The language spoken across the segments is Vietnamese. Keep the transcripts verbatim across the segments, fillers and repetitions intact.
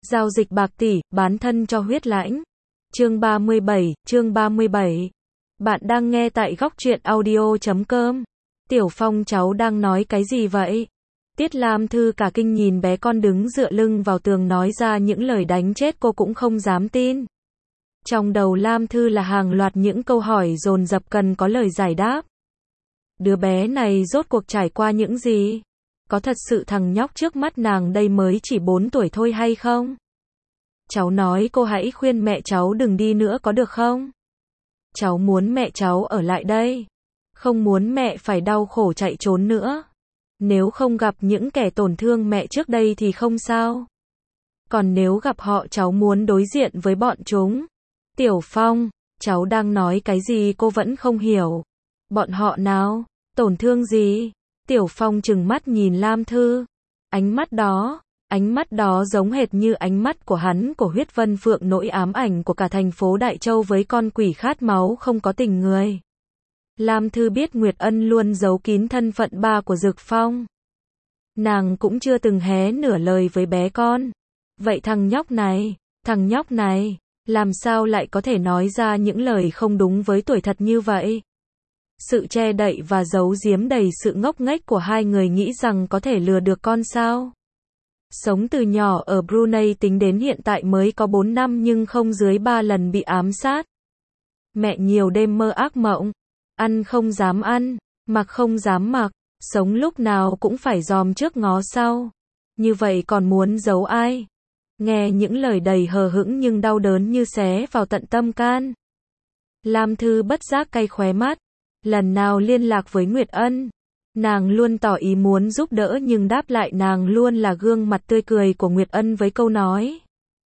Giao dịch bạc tỷ, bán thân cho huyết lãnh. Chương ba mươi bảy, chương ba mươi bảy. Bạn đang nghe tại góc truyện audio chấm com. Tiểu Phong, cháu đang nói cái gì vậy? Tiết Lam Thư cả kinh nhìn bé con đứng dựa lưng vào tường nói ra những lời đánh chết cô cũng không dám tin. Trong đầu Lam Thư là hàng loạt những câu hỏi dồn dập cần có lời giải đáp. Đứa bé này rốt cuộc trải qua những gì? Có thật sự thằng nhóc trước mắt nàng đây mới chỉ bốn tuổi thôi hay không? Cháu nói cô hãy khuyên mẹ cháu đừng đi nữa có được không? Cháu muốn mẹ cháu ở lại đây. Không muốn mẹ phải đau khổ chạy trốn nữa. Nếu không gặp những kẻ tổn thương mẹ trước đây thì không sao. Còn nếu gặp họ cháu muốn đối diện với bọn chúng. Tiểu Phong, cháu đang nói cái gì cô vẫn không hiểu. Bọn họ nào? Tổn thương gì? Tiểu Phong trừng mắt nhìn Lam Thư. Ánh mắt đó, ánh mắt đó giống hệt như ánh mắt của hắn của Huyết Vân Phượng, nỗi ám ảnh của cả thành phố Đại Châu với con quỷ khát máu không có tình người. Lam Thư biết Nguyệt Ân luôn giấu kín thân phận ba của Dực Phong. Nàng cũng chưa từng hé nửa lời với bé con. Vậy thằng nhóc này, thằng nhóc này, làm sao lại có thể nói ra những lời không đúng với tuổi thật như vậy? Sự che đậy và giấu giếm đầy sự ngốc nghếch của hai người nghĩ rằng có thể lừa được con sao? Sống từ nhỏ ở Brunei tính đến hiện tại mới có bốn năm nhưng không dưới ba lần bị ám sát. Mẹ nhiều đêm mơ ác mộng, ăn không dám ăn, mặc không dám mặc, sống lúc nào cũng phải dòm trước ngó sau. Như vậy còn muốn giấu ai? Nghe những lời đầy hờ hững nhưng đau đớn như xé vào tận tâm can. Lam Thư bất giác cay khóe mắt. Lần nào liên lạc với Nguyệt Ân, nàng luôn tỏ ý muốn giúp đỡ nhưng đáp lại nàng luôn là gương mặt tươi cười của Nguyệt Ân với câu nói: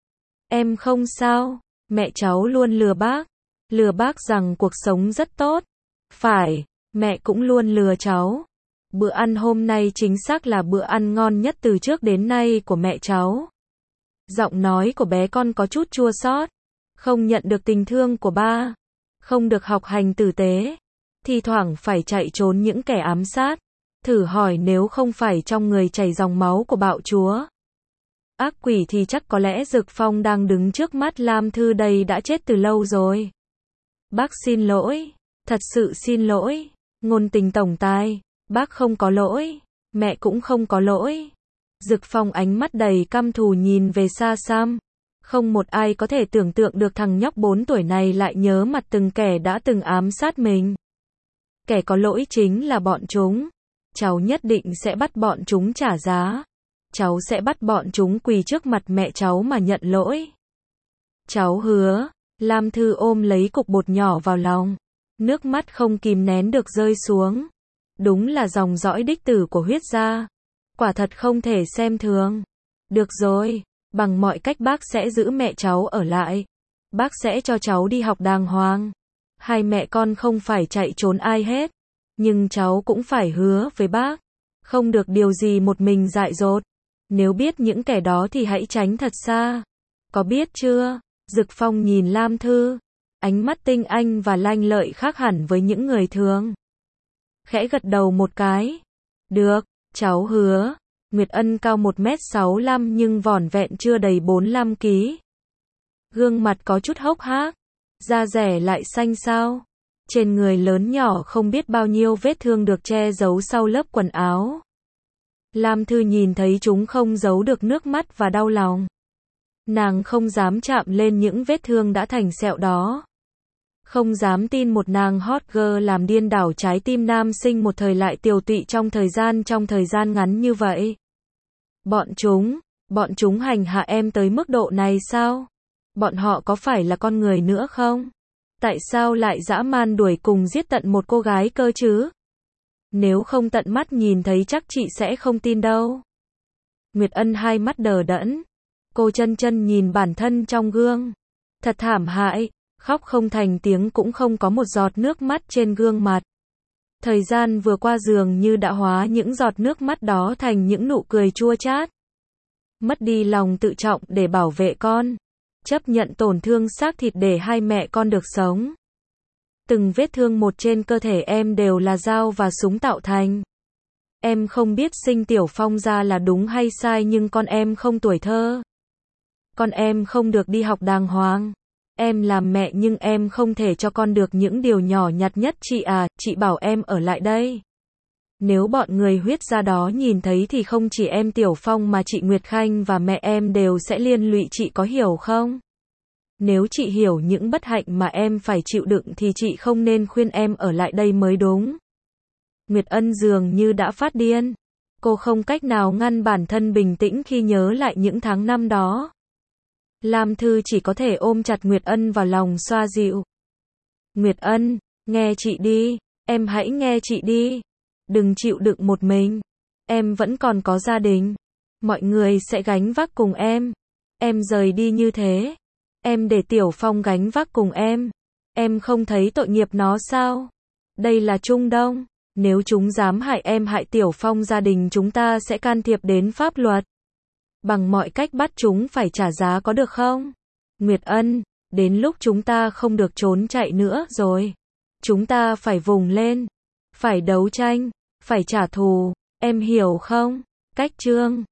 em không sao, mẹ cháu luôn lừa bác, lừa bác rằng cuộc sống rất tốt. Phải, mẹ cũng luôn lừa cháu. Bữa ăn hôm nay chính xác là bữa ăn ngon nhất từ trước đến nay của mẹ cháu. Giọng nói của bé con có chút chua xót. Không nhận được tình thương của ba, không được học hành tử tế, thi thoảng phải chạy trốn những kẻ ám sát. Thử hỏi nếu không phải trong người chảy dòng máu của bạo chúa, ác quỷ thì chắc có lẽ Dực Phong đang đứng trước mắt Lam Thư đây đã chết từ lâu rồi. Bác xin lỗi, thật sự xin lỗi, ngôn tình tổng tài, bác không có lỗi, mẹ cũng không có lỗi. Dực Phong ánh mắt đầy căm thù nhìn về xa xăm. Không một ai có thể tưởng tượng được thằng nhóc bốn tuổi này lại nhớ mặt từng kẻ đã từng ám sát mình. Kẻ có lỗi chính là bọn chúng. Cháu nhất định sẽ bắt bọn chúng trả giá. Cháu sẽ bắt bọn chúng quỳ trước mặt mẹ cháu mà nhận lỗi. Cháu hứa. Lam Thư ôm lấy cục bột nhỏ vào lòng. Nước mắt không kìm nén được rơi xuống. Đúng là dòng dõi đích tử của Huyết gia. Quả thật không thể xem thường. Được rồi, bằng mọi cách bác sẽ giữ mẹ cháu ở lại. Bác sẽ cho cháu đi học đàng hoàng. Hai mẹ con không phải chạy trốn ai hết. Nhưng cháu cũng phải hứa với bác. Không được điều gì một mình dại dột. Nếu biết những kẻ đó thì hãy tránh thật xa. Có biết chưa? Dực Phong nhìn Lam Thư. Ánh mắt tinh anh và lanh lợi khác hẳn với những người thường. Khẽ gật đầu một cái. Được, cháu hứa. Nguyệt Ân cao một mét sáu mươi lăm nhưng vỏn vẹn chưa đầy bốn mươi lăm ki lô gam. Gương mặt có chút hốc hác. Da rẻ lại xanh xao. Trên người lớn nhỏ không biết bao nhiêu vết thương được che giấu sau lớp quần áo. Lam Thư nhìn thấy chúng không giấu được nước mắt và đau lòng. Nàng không dám chạm lên những vết thương đã thành sẹo đó. Không dám tin một nàng hot girl làm điên đảo trái tim nam sinh một thời lại tiều tụy trong thời gian trong thời gian ngắn như vậy. Bọn chúng, bọn chúng hành hạ em tới mức độ này sao? Bọn họ có phải là con người nữa không? Tại sao lại dã man đuổi cùng giết tận một cô gái cơ chứ? Nếu không tận mắt nhìn thấy chắc chị sẽ không tin đâu. Nguyệt Ân hai mắt đờ đẫn. Cô chân chân nhìn bản thân trong gương. Thật thảm hại, khóc không thành tiếng cũng không có một giọt nước mắt trên gương mặt. Thời gian vừa qua dường như đã hóa những giọt nước mắt đó thành những nụ cười chua chát. Mất đi lòng tự trọng để bảo vệ con. Chấp nhận tổn thương xác thịt để hai mẹ con được sống. Từng vết thương một trên cơ thể em đều là dao và súng tạo thành. Em không biết sinh Tiểu Phong ra là đúng hay sai nhưng con em không tuổi thơ. Con em không được đi học đàng hoàng. Em làm mẹ nhưng em không thể cho con được những điều nhỏ nhặt nhất chị à, chị bảo em ở lại đây. Nếu bọn người huyết gia đó nhìn thấy thì không chỉ em Tiểu Phong mà chị Nguyệt Khanh và mẹ em đều sẽ liên lụy chị có hiểu không? Nếu chị hiểu những bất hạnh mà em phải chịu đựng thì chị không nên khuyên em ở lại đây mới đúng. Nguyệt Ân dường như đã phát điên. Cô không cách nào ngăn bản thân bình tĩnh khi nhớ lại những tháng năm đó. Lam Thư chỉ có thể ôm chặt Nguyệt Ân vào lòng xoa dịu. Nguyệt Ân, nghe chị đi, em hãy nghe chị đi. Đừng chịu đựng một mình. Em vẫn còn có gia đình. Mọi người sẽ gánh vác cùng em. Em rời đi như thế. Em để Tiểu Phong gánh vác cùng em. Em không thấy tội nghiệp nó sao? Đây là Trung Đông. Nếu chúng dám hại em hại Tiểu Phong, gia đình chúng ta sẽ can thiệp đến pháp luật. Bằng mọi cách bắt chúng phải trả giá có được không? Nguyệt Ân, đến lúc chúng ta không được trốn chạy nữa rồi. Chúng ta phải vùng lên. Phải đấu tranh. Phải trả thù. Em hiểu không? Cách Trương